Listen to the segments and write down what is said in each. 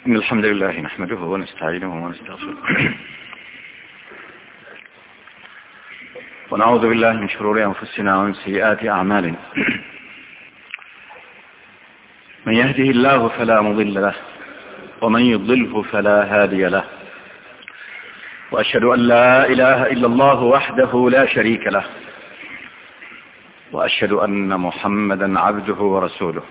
إن الحمد لله نحمده ونستعينه ونستغفره ونعوذ بالله من شرور أنفسنا ومن سيئات أعمالنا. من يهده الله فلا مضل له ومن يضلله فلا هادي له، وأشهد أن لا إله إلا الله وحده لا شريك له، وأشهد أن محمدا عبده ورسوله.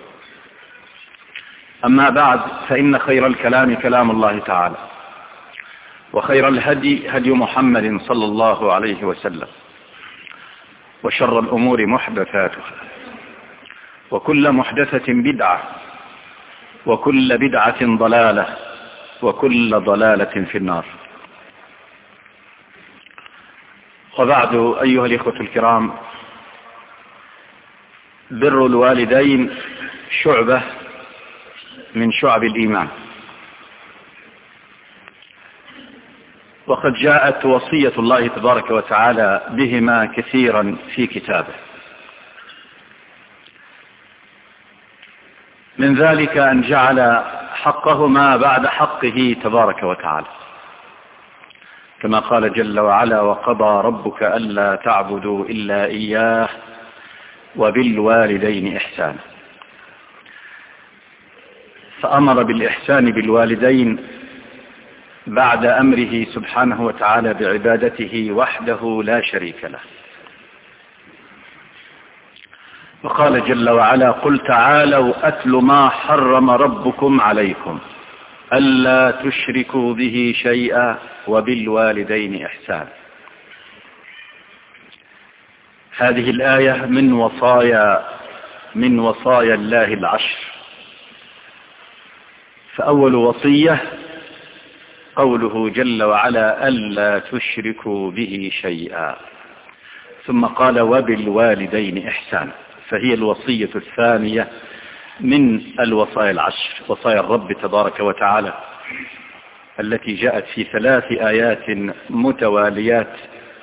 أما بعد، فإن خير الكلام كلام الله تعالى، وخير الهدي هدي محمد صلى الله عليه وسلم، وشر الأمور محدثاتها، وكل محدثة بدعة، وكل بدعة ضلالة، وكل ضلالة في النار. وبعد، أيها الإخوة الكرام، بر الوالدين شعبة من شعب الإيمان، وقد جاءت وصية الله تبارك وتعالى بهما كثيرا في كتابه. من ذلك أن جعل حقهما بعد حقه تبارك وتعالى، كما قال جل وعلا: وقضى ربك ألا تعبدوا إلا إياه وبالوالدين إحسانا. فأمر بالإحسان بالوالدين بعد أمره سبحانه وتعالى بعبادته وحده لا شريك له. وقال جل وعلا: قل تعالوا أتل ما حرم ربكم عليكم ألا تشركوا به شيئا وبالوالدين إحسانا. هذه الآية من وصايا الله العشر. فأول وصية قوله جل وعلا: ألا تشركوا به شيئا، ثم قال: وبالوالدين إحسانا. فهي الوصية الثانية من الوصايا العشر، وصايا الرب تبارك وتعالى، التي جاءت في 3 آيات متواليات.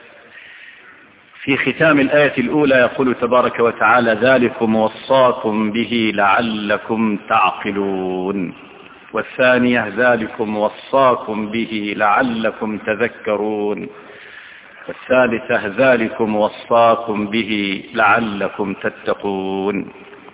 في ختام الآية الأولى يقول تبارك وتعالى: ذلكم وصاكم به لعلكم تعقلون. والثانية: ذلكم وصاكم به لعلكم تذكرون. والثالثة: ذلكم وصاكم به لعلكم تتقون.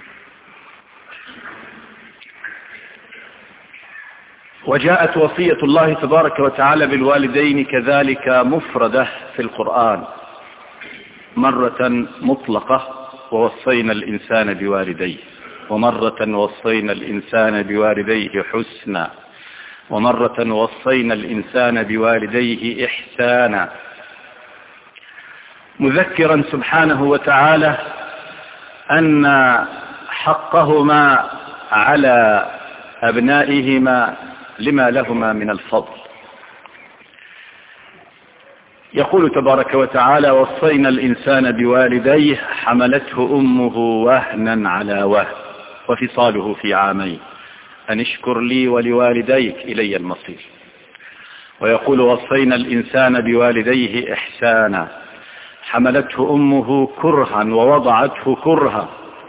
وجاءت وصية الله تبارك وتعالى بالوالدين كذلك مفردة في القرآن، مرة مطلقة: ووصينا الإنسان بوالديه، ومرة وصينا الإنسان بوالديه حسنا، ومرة وصينا الإنسان بوالديه إحسانا، مذكرا سبحانه وتعالى أن حقهما على أبنائهما لما لهما من الفضل. يقول تبارك وتعالى: وصينا الإنسان بوالديه حملته أمه وهنا على وهن وفصاله في 2 عام أن اشكر لي ولوالديك إلي المصير. ويقول: وصينا الإنسان بوالديه إحسانا حملته أمه كرها ووضعته كرها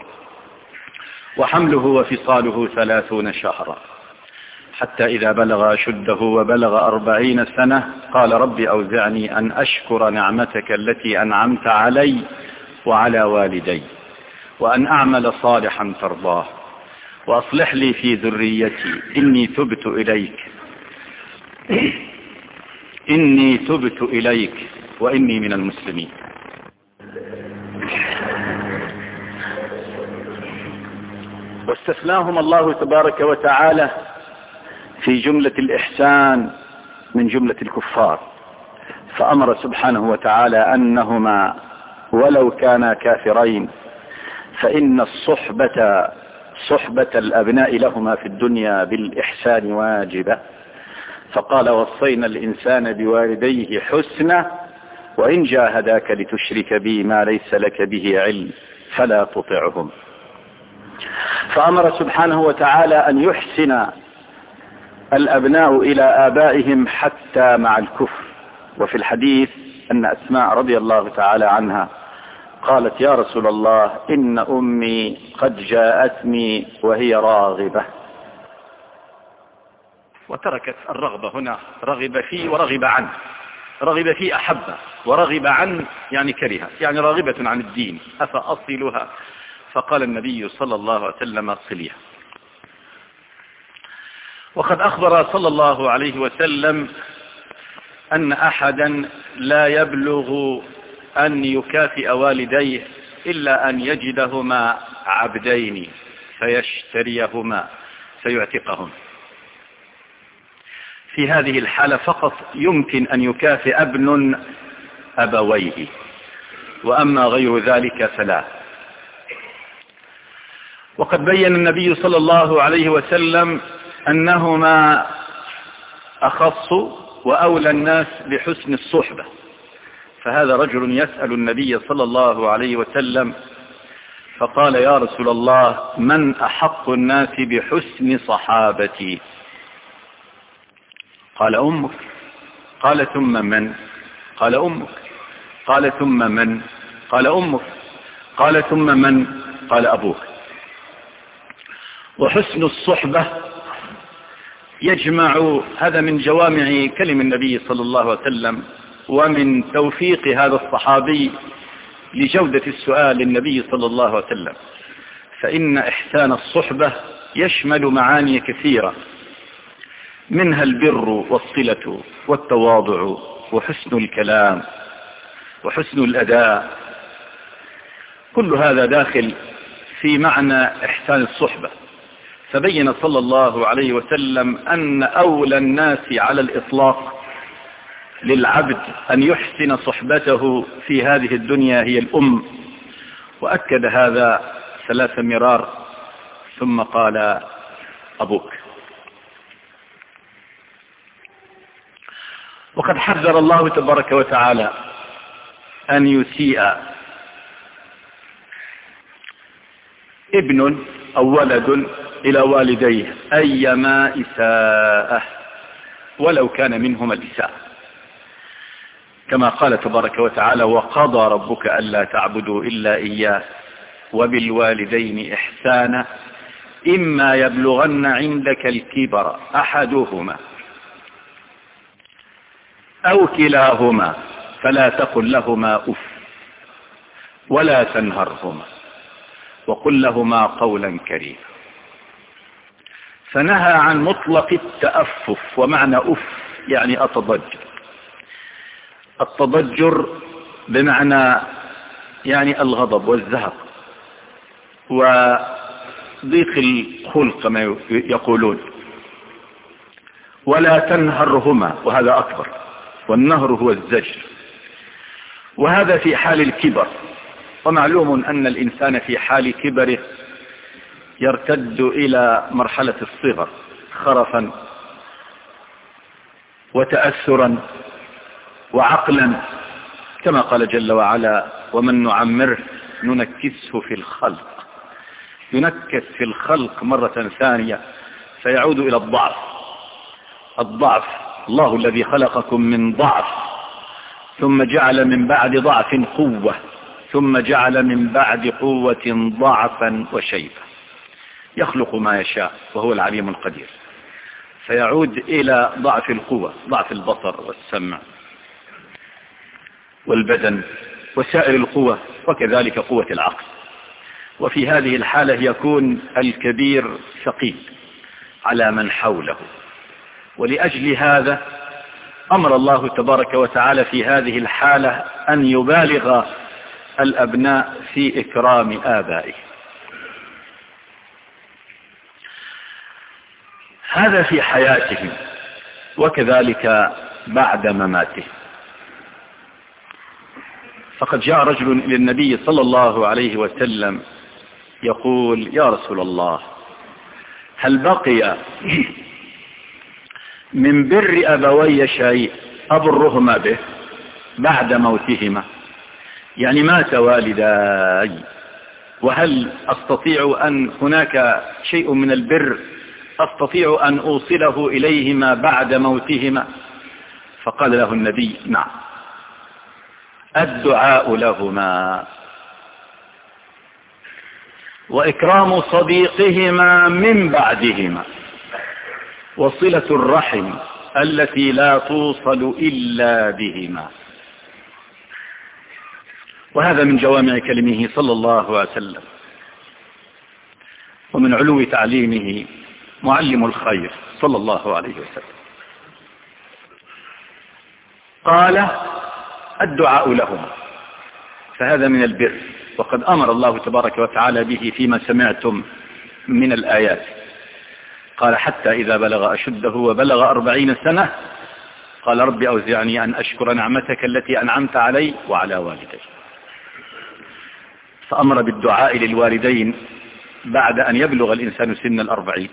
وحمله وفصاله 30 شهرا حتى إذا بلغ أشده وبلغ 40 سنة قال: رب أوزعني أن أشكر نعمتك التي أنعمت علي وعلى والدي، وأن أعمل صالحا ترضاه، وأصلح لي في ذريتي إني تبت إليك وإني من المسلمين. واستثناهم الله تبارك وتعالى في جملة الإحسان من جملة الكفار، فأمر سبحانه وتعالى أنهما ولو كانا كافرين فإن صحبة الأبناء لهما في الدنيا بالإحسان واجبة. فقال: وصينا الإنسان بوالديه حسنا وإن جاهداك لتشرك بي ما ليس لك به علم فلا تطعهم. فأمر سبحانه وتعالى أن يحسن الأبناء إلى آبائهم حتى مع الكفر. وفي الحديث أن أسماء رضي الله تعالى عنها قالت: يا رسول الله، إن أمي قد جاءتني وهي راغبة وتركت الرغبة هنا، رغب فيه ورغب عنه. رغب فيه أحبه، ورغب عنه يعني كره، يعني راغبة عن الدين، أفأصلها؟ فقال النبي صلى الله عليه وسلم صليها. وقد أخبر صلى الله عليه وسلم أن أحدا لا يبلغ أن يكافئ والديه إلا أن يجدهما عبدين فيشتريهما فيعتقهم. في هذه الحالة فقط يمكن أن يكافئ ابن أبويه، وأما غير ذلك فلا. وقد بين النبي صلى الله عليه وسلم أنهما أخص وأولى الناس بحسن الصحبة. فهذا رجل يسأل النبي صلى الله عليه وسلم فقال: يا رسول الله، من أحق الناس بحسن صحابتي؟ قال: أمك. قال: ثم من؟ قال: أمك. قال: ثم من؟ قال: أمك. قال: ثم من؟ قال: أبوك. وحسن الصحبة يجمع، هذا من جوامع كلم النبي صلى الله عليه وسلم، ومن توفيق هذا الصحابي لجودة السؤال للنبي صلى الله عليه وسلم. فإن إحسان الصحبة يشمل معاني كثيرة، منها البر والصلة والتواضع وحسن الكلام وحسن الأداء، كل هذا داخل في معنى إحسان الصحبة. فبين صلى الله عليه وسلم أن أولى الناس على الإطلاق للعبد أن يحسن صحبته في هذه الدنيا هي الأم، وأكد هذا 3 مرار، ثم قال: أبوك. وقد حذر الله تبارك وتعالى أن يسيء ابن أو ولد إلى والديه أيما إساءة ولو كان منهما الإساءة، كما قال تبارك وتعالى: وقضى ربك ألا تعبدوا إلا إياه وبالوالدين إحسانا إما يبلغن عندك الكبر أحدهما أو كلاهما فلا تقل لهما أف ولا تنهرهما وقل لهما قولا كريما. فنهى عن مطلق التأفف، ومعنى أف يعني أتضجر. التضجر بمعنى يعني الغضب والزهق وضيق الخلق كما يقولون. ولا تنهرهما، وهذا أكبر، والنهر هو الزجر، وهذا في حال الكبر. ومعلوم أن الإنسان في حال كبره يرتد إلى مرحلة الصغر خرفا وتأثرا وعقلا، كما قال جل وعلا: ومن نعمره ننكسه في الخلق. ينكس في الخلق مرة ثانية فيعود إلى الضعف. الله الذي خلقكم من ضعف ثم جعل من بعد ضعف قوة ثم جعل من بعد قوة ضعفا وشيبة، يخلق ما يشاء وهو العليم القدير. فيعود إلى ضعف القوة، ضعف البصر والسمع والبدن وسائر القوة، وكذلك قوة العقل. وفي هذه الحالة يكون الكبير ثقيل على من حوله. ولأجل هذا أمر الله تبارك وتعالى في هذه الحالة أن يبالغ الأبناء في إكرام آبائهم. هذا في حياتهم، وكذلك بعد مماتهم. فقد جاء رجل إلى النبي صلى الله عليه وسلم يقول: يا رسول الله، هل بقي من بر أبوي شيء أبرهما به بعد موتهما؟ يعني مات والداي، وهل أستطيع أن هناك شيء من البر أستطيع أن أوصله إليهما بعد موتهما؟ فقال له النبي: نعم، الدعاء لهما وإكرام صديقهما من بعدهما. وصلة الرحم التي لا توصل إلا بهما. وهذا من جوامع كلمه صلى الله عليه وسلم، ومن علو تعليمه معلم الخير صلى الله عليه وسلم. قال الدعاء لهما، فهذا من البر، وقد أمر الله تبارك وتعالى به فيما سمعتم من الآيات. قال حتى إذا بلغ أشده وبلغ 40 سنة قال رب أوزعني أن أشكر نعمتك التي أنعمت علي وعلى والدي. فأمر بالدعاء للوالدين بعد أن يبلغ الإنسان سن 40،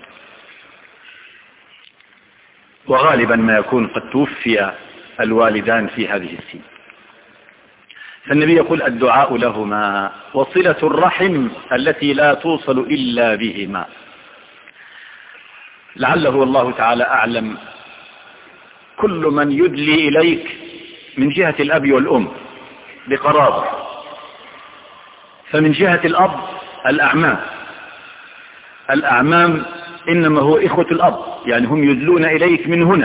وغالبا ما يكون قد توفي الوالدان في هذه السن. فالنبي يقول الدعاء لهما وصلة الرحم التي لا توصل إلا بهما. لعله الله تعالى أعلم، كل من يدلي إليك من جهة الأب والأم بقرابة، فمن جهة الأب الأعمام إنما هو إخوة الأب، يعني هم يدلون إليك من هنا.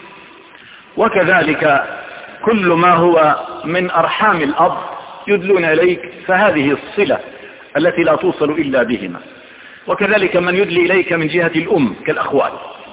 وكذلك كل ما هو من أرحام الأب يدلون إليك، فهذه الصلة التي لا توصل إلا بهما. وكذلك من يدلي إليك من جهة الأم كالأخوال.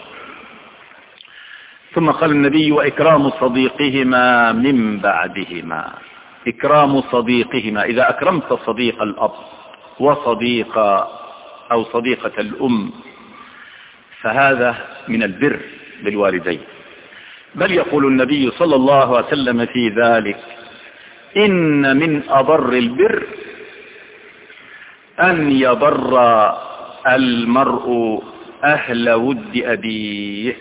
ثم قال النبي وإكرام صديقهما من بعدهما. إكرام صديقهما، إذا أكرمت صديق الأب وصديق أو صديقة الأم فهذا من البر بالوالدين. بل يقول النبي صلى الله عليه وسلم في ذلك إن من أبر البر أن يبر المرء أهل ود أبيه.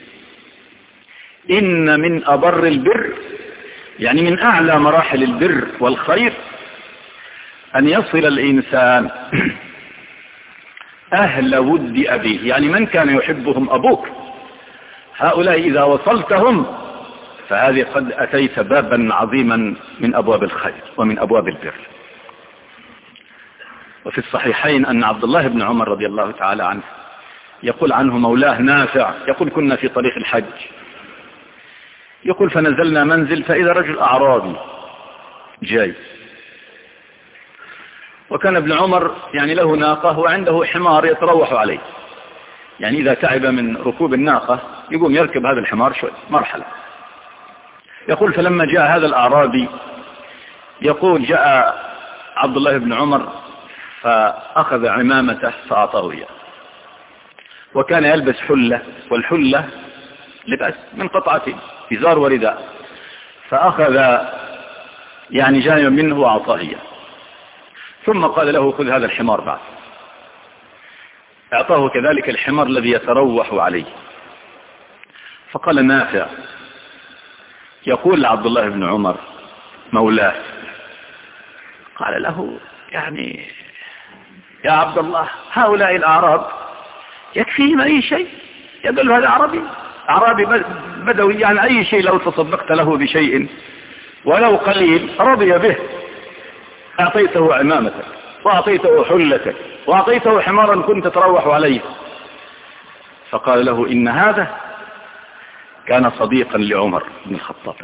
إن من أبر البر، يعني من أعلى مراحل البر والخير، أن يصل الإنسان أهل ود أبيه، يعني من كان يحبهم أبوك، هؤلاء إذا وصلتهم فهذه قد أتيت بابا عظيما من أبواب الخير ومن أبواب البر. وفي الصحيحين أن عبد الله بن عمر رضي الله تعالى عنه يقول عنه مولاه نافع، يقول كنا في طريق الحج، يقول فنزلنا منزل فإذا رجل أعرابي جاي، وكان ابن عمر يعني له ناقة وعنده حمار يتروح عليه، يعني إذا تعب من ركوب الناقة يقوم يركب هذا الحمار شوي مرحلة. يقول فلما جاء هذا الأعرابي يقول جاء عبد الله بن عمر فأخذ عمامته فأعطاه إياه، وكان يلبس حلة، والحلة لباس من قطعتين إزار ورداء، فأخذ يعني جانبا منه وأعطاه إياه، ثم قال له خذ هذا الحمار بعد، أعطاه كذلك الحمار الذي يتروح عليه. فقال نافع يقول لعبد الله بن عمر مولاه، قال له يعني يا عبد الله هؤلاء الأعراب يكفيهم أي شيء، يقول هذا أعرابي بدوي، يعني أي شيء لو تصدقت له بشيء ولو قليل رضي به، أعطيته عمامتك وأعطيته حلتك وأعطيته حمارا كنت تروح عليه. فقال له إن هذا كان صديقا لعمر بن الخطاب،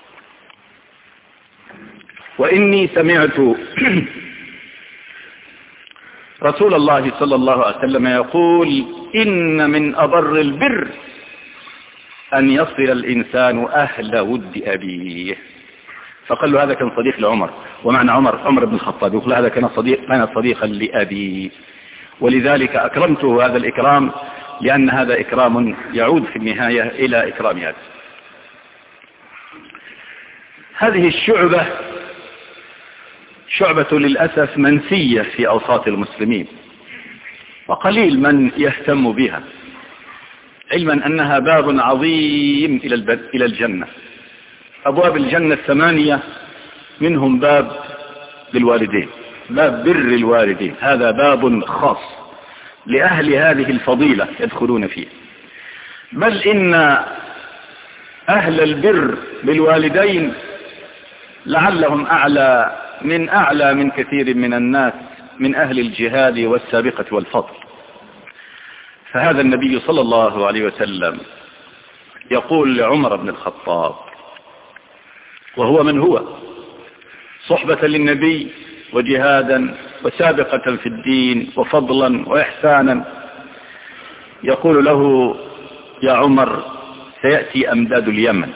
وإني سمعت رسول الله صلى الله عليه وسلم يقول إن من أبر البر أن يصل الإنسان أهل ود أبيه. فقال له هذا كان صديق لعمر، ومعنى عمر بن الخطاب، يقول هذا كان صديقا لأبي، ولذلك أكرمته هذا الإكرام، لأن هذا إكرام يعود في النهاية إلى إكرام هذا. هذه شعبة للأسف منسية في أوساط المسلمين، وقليل من يهتم بها، علما أنها باب عظيم إلى الجنة. أبواب الجنة 8 منهم باب للوالدين، باب بر الوالدين، هذا باب خاص لأهل هذه الفضيلة يدخلون فيه. بل إن أهل البر بالوالدين لعلهم أعلى من كثير من الناس من أهل الجهاد والسابقة والفضل. فهذا النبي صلى الله عليه وسلم يقول لعمر بن الخطاب، وهو من هو صحبة للنبي وجهادا وسابقة في الدين وفضلا وإحسانا، يقول له: يا عمر، سيأتي أمداد اليمن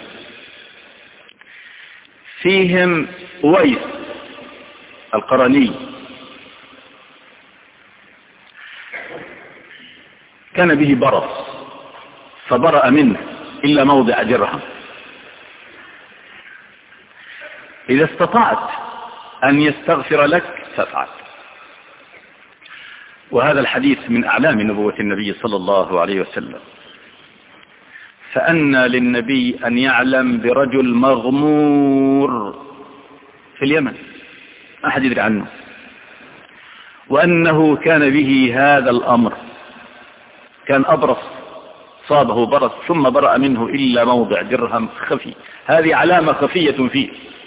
فيهم أويس القرني، كان به برص فبرأ منه إلا موضع درهم، إذا استطعت أن يستغفر لك فافعل. وهذا الحديث من أعلام نبوة النبي صلى الله عليه وسلم، فأن للنبي أن يعلم برجل مغمور في اليمن ما أحد يدري عنه، وأنه كان به هذا الأمر، كان أبرص صابه برص ثم برأ منه إلا موضع درهم خفي، هذه علامة خفية فيه.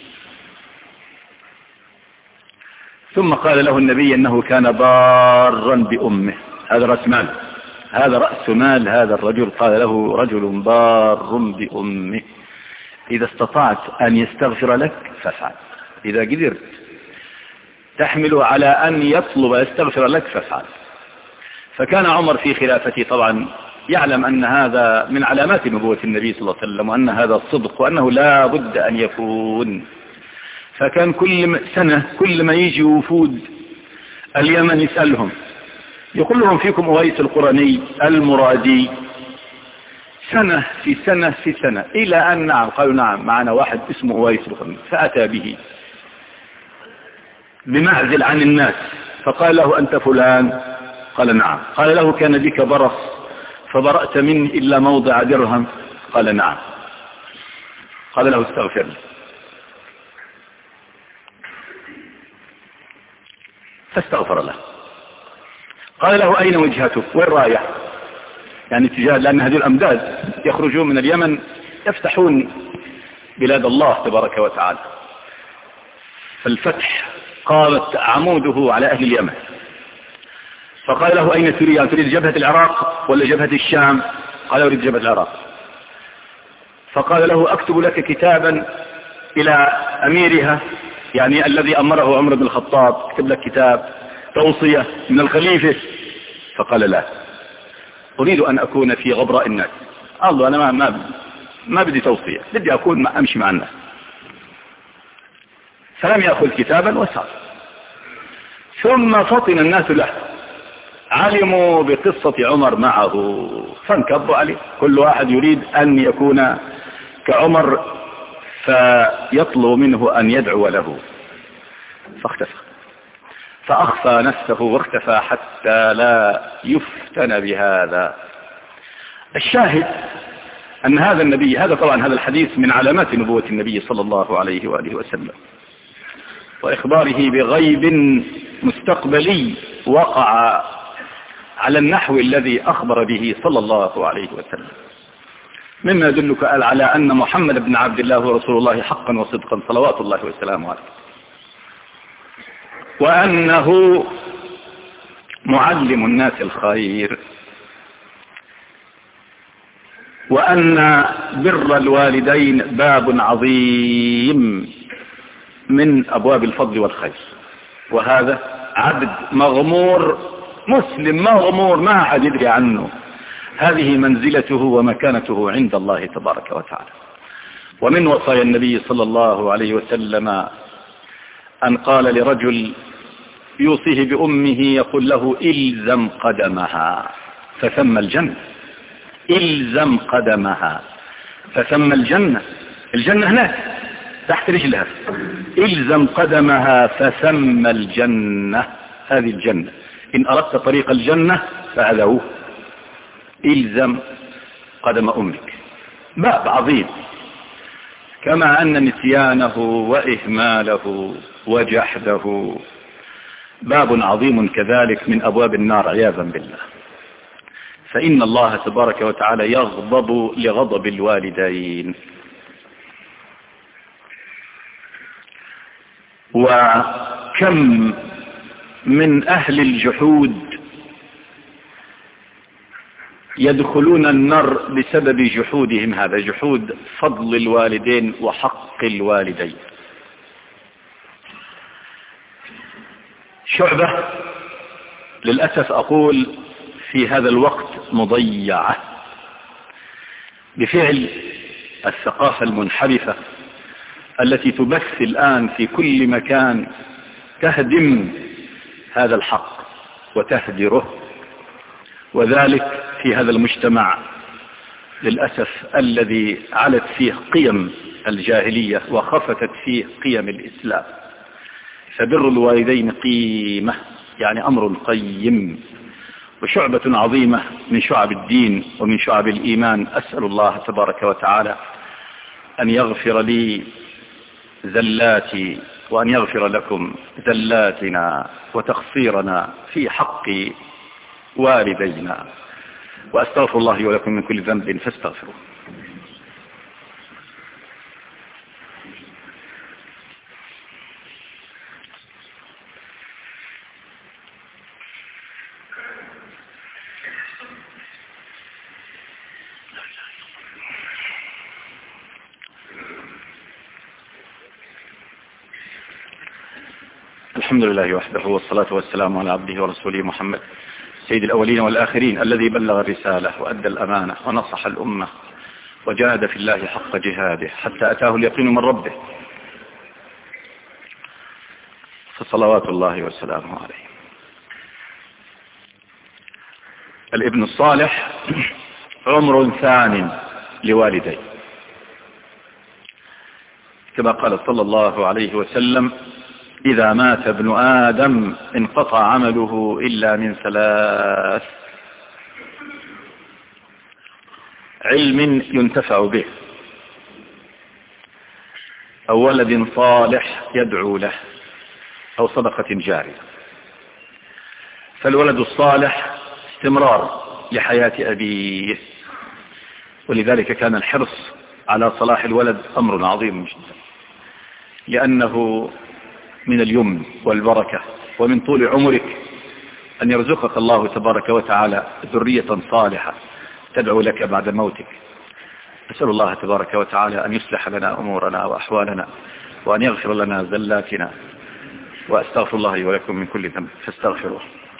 ثم قال له النبي أنه كان بارا بأمه، هذا رأس مال، هذا رأس مال هذا الرجل، قال له: رجل بار بأمه، إذا استطعت أن يستغفر لك فافعل، إذا قدرت تحمله على أن يطلب يستغفر لك فافعل. فكان عمر في خلافته طبعا يعلم أن هذا من علامات نبوة النبي صلى الله عليه وسلم، وأن هذا الصدق، وأنه لا بد أن يكون. فكان كل سنة كل ما يجي وفود اليمن يسألهم، يقول لهم: فيكم أويس القرني المرادي؟ سنة في سنة في سنة، إلى أن نعم قالوا: نعم معنا واحد اسمه أويس القرني. فأتى به بمعزل عن الناس، فقال له: أنت فلان؟ قال: نعم. قال له: كان بك برص فبرأت منه إلا موضع درهم؟ قال: نعم. قال له: استغفر لي. فاستغفر له. قال له: أين وجهتك؟ وين رايح؟ يعني اتجاه، لأن هذه الأمداد يخرجون من اليمن يفتحون بلاد الله تبارك وتعالى، فالفتح قامت عموده على أهل اليمن. فقال له: أين تريد؟ تريد جبهة العراق ولا جبهة الشام؟ قال: أريد جبهة العراق. فقال له: أكتب لك كتابا إلى أميرها، يعني الذي أمره عمر بن الخطاب، اكتب لك كتاب توصية من الخليفة. فقال: لا، أريد أن أكون في غبراء الناس. الله، أنا ما بدي توصية، بدي أكون أمشي مع الناس. فلم يأخذ كتابا وسار. ثم فطن الناس له، علموا بقصة عمر معه فانكبوا عليه، كل واحد يريد أن يكون كعمر فيطلب منه أن يدعو له، فاختفى، فأخفى نفسه واختفى حتى لا يفتن بهذا. الشاهد أن هذا النبي، هذا طبعا هذا الحديث من علامات نبوة النبي صلى الله عليه وآله وسلم، وإخباره بغيب مستقبلي وقع على النحو الذي أخبر به صلى الله عليه وسلم، مما يدلك على أن محمد بن عبد الله ورسول الله حقا وصدقا صلوات الله وسلامه عليه، وأنه معلم الناس الخير، وأن بر الوالدين باب عظيم من أبواب الفضل والخير. وهذا عبد مغمور، مسلم مغمور ما أحد يدري عنه، هذه منزلته ومكانته عند الله تبارك وتعالى. ومن وصايا النبي صلى الله عليه وسلم أن قال لرجل يوصيه بأمه، يقول له: إلزم قدمها فثم الجنة، إلزم قدمها فثم الجنة، الجنة هناك تحت رجلها، إلزم قدمها فثم الجنة، هذه الجنة، إن أردت طريق الجنة فهذا هو، إلزم قدم أمك. باب عظيم، كما أن نسيانه وإهماله وجحده باب عظيم كذلك من أبواب النار عياذا بالله. فإن الله تبارك وتعالى يغضب لغضب الوالدين، وكم من أهل الجحود يدخلون النار بسبب جحودهم، هذا جحود فضل الوالدين وحق الوالدين. شعبة للأسف أقول في هذا الوقت مضيعة بفعل الثقافة المنحرفة التي تبث الآن في كل مكان، تهدم هذا الحق وتهدره، وذلك في هذا المجتمع للأسف الذي علت فيه قيم الجاهلية وخفتت فيه قيم الإسلام. فبر الوالدين قيمة، يعني أمر قيم وشعبة عظيمة من شعب الدين ومن شعب الإيمان. أسأل الله تبارك وتعالى أن يغفر لي زلاتي وأن يغفر لكم زلاتنا وتقصيرنا في حق والدينا، وأستغفر الله ولكم من كل ذنب فاستغفروه. الحمد لله وحده، والصلاة والسلام على عبده ورسوله محمد سيد الأولين والآخرين، الذي بلغ الرسالة وأدى الأمانة ونصح الأمة وجاهد في الله حق جهاده حتى أتاه اليقين من ربه، فصلوات الله وسلامه عليه. الابن الصالح عمر ثان لوالديه، كما قال صلى الله عليه وسلم: إذا مات ابن آدم انقطع عمله إلا من ثلاث: علم ينتفع به، أو ولد صالح يدعو له، أو صدقة جارية. فالولد الصالح استمرار لحياة أبيه، ولذلك كان الحرص على صلاح الولد أمر عظيم جدا، لأنه من اليمن والبركة ومن طول عمرك أن يرزقك الله تبارك وتعالى ذرية صالحة تدعو لك بعد موتك. أسأل الله تبارك وتعالى أن يصلح لنا أمورنا وأحوالنا، وأن يغفر لنا زلاتنا، وأستغفر الله ولكم من كل ذنب فاستغفروه.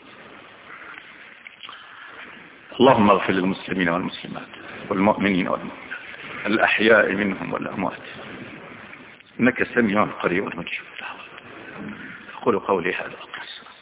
اللهم اغفر للمسلمين والمسلمات والمؤمنين والمؤمنات الأحياء منهم والأموات، إنك سميع قريب مجيب. أقول قولي هذا.